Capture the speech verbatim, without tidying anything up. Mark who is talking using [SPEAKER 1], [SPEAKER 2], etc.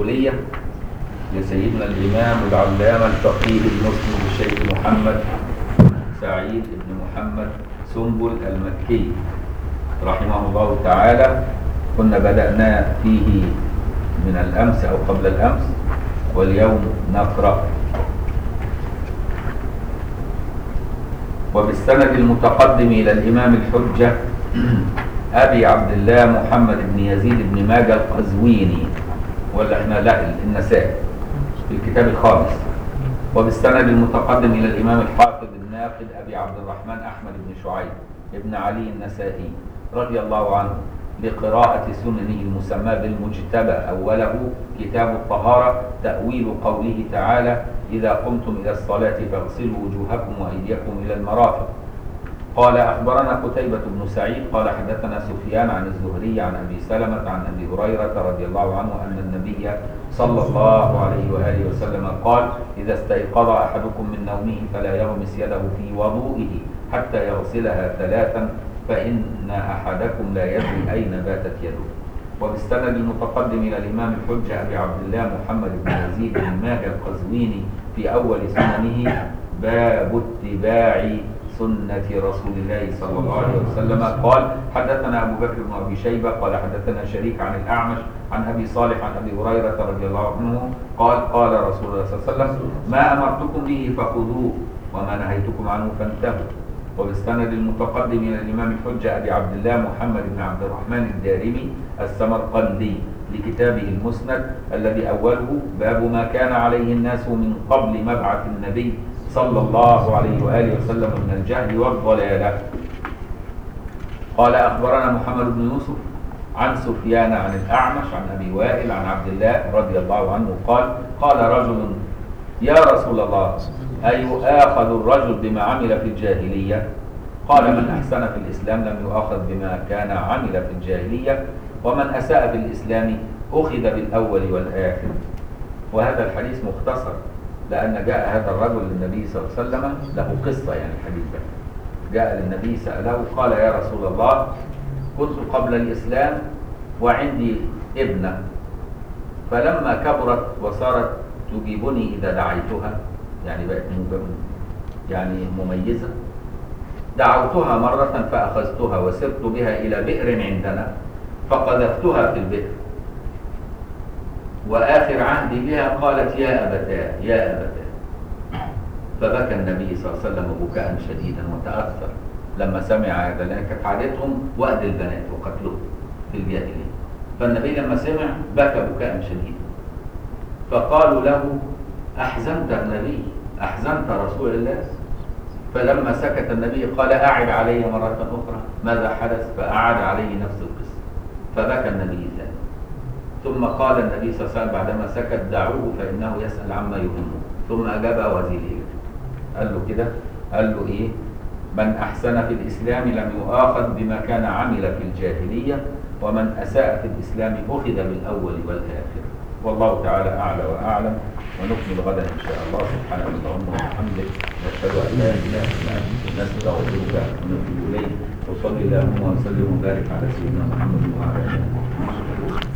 [SPEAKER 1] الكلية لسيدنا الإمام العلامة الفقيه المسلم الشيخ محمد سعيد بن محمد سنبل المكي رحمه الله تعالى. كنا بدأنا فيه من الأمس أو قبل الأمس، واليوم نقرأ. وبالسند المتقدم إلى الإمام الحجة أبي عبد الله محمد بن يزيد بن ماجه القزويني، ولا احنا لا النسائي في الكتاب الخامس. وبالسند المتقدم إلى الإمام الحافظ الناقد أبي عبد الرحمن أحمد بن شعيب بن علي النسائي رضي الله عنه بقراءة سننه المسمى بالمجتبى، أوله كتاب الطهارة، تأويل قوله تعالى: إذا قمتم إلى الصلاة فاغسلوا وجوهكم وأيديكم إلى المرافق. قال: أخبرنا قتيبة بن سعيد قال: حدثنا سفيان عن الزهري عن أبي سلمة عن أبي هريرة رضي الله عنه أن النبي صلى الله عليه وآله وسلم قال: إذا استيقظ أحدكم من نومه فلا يغمس يده في وضوئه حتى يغسلها ثلاثا، فإن أحدكم لا يدري أين باتت يده. وبالسند المتقدم إلى الإمام الحجة أبي عبد الله محمد بن يزيد بن ماجه القزويني في أول سننه باب اتباع سنة رسول الله صلى الله عليه وسلم قال: حدثنا أبو بكر بن أبي شيبة قال: حدثنا شريك عن الأعمش عن أبي صالح عن أبي هريرة رضي الله عنه قال: قال رسول الله صلى الله عليه وسلم: ما أمرتكم به فخذوه وما نهيتكم عنه فانتهوا. وبالسند المتقدم إلى الإمام الحجة أبي عبد الله محمد بن عبد الرحمن الدارمي السمرقندي لكتابه المسند الذي أوله باب ما كان عليه الناس من قبل مبعث النبي صلى الله عليه وآله وسلم من الجهل والضلالة. قال: أخبرنا محمد بن يوسف عن سفيان عن الأعمش عن أبي وائل عن عبد الله رضي الله عنه قال: قال رجل: يا رسول الله، أيؤاخذ الرجل بما عمل في الجاهلية؟ قال: من أحسن في الإسلام لم يؤاخذ بما كان عمل في الجاهلية، ومن أساء في الإسلام أخذ بالأول والآخر. وهذا الحديث مختصر، لأن جاء هذا الرجل للنبي صلى الله عليه وسلم، له قصة يعني الحديث ده. جاء للنبي سأله قال: يا رسول الله، كنت قبل الإسلام وعندي ابنة، فلما كبرت وصارت تجيبني إذا دعيتها، يعني بقت يعني مميزة، دعوتها مرة فأخذتها وسرت بها إلى بئر عندنا فقذفتها في البئر، وآخر عهدي بها قالت: يا أبتاه يا أبتاه. فبكى النبي صلى الله عليه وسلم بكاء شديدا وتأثر لما سمع هذا، لأن كانت عادتهم وأد البنات وقتلهم في الجاهلية. فالنبي لما سمع بكى بكاء شديدا، فقالوا له: أحزنت النبي، أحزنت رسول الله. فلما سكت النبي قال: أعد علي مرة أخرى ماذا حدث، فأعاد عليه نفس القصة، فبكى النبي ثاني. ثم قال النبي صلى الله عليه وسلم بعدما سكت: دعوه فإنه يسأل عما يهمه. ثم أجاب وزيره، قال له كده، قال له إيه؟ من أحسن في الإسلام لم يؤاخذ بما كان عمل في الجاهلية، ومن أساء في الإسلام أخذ بالأول والآخر. والله تعالى أعلى وأعلم، ونكمل غدا إن شاء الله. سبحانك اللهم وبحمدك، نشهد أن لا إله إلا أنت، نستغفرك ونتوب إليك. وصلي اللهم وسلم وبارك على سيدنا محمد وعلى آله وصحبه.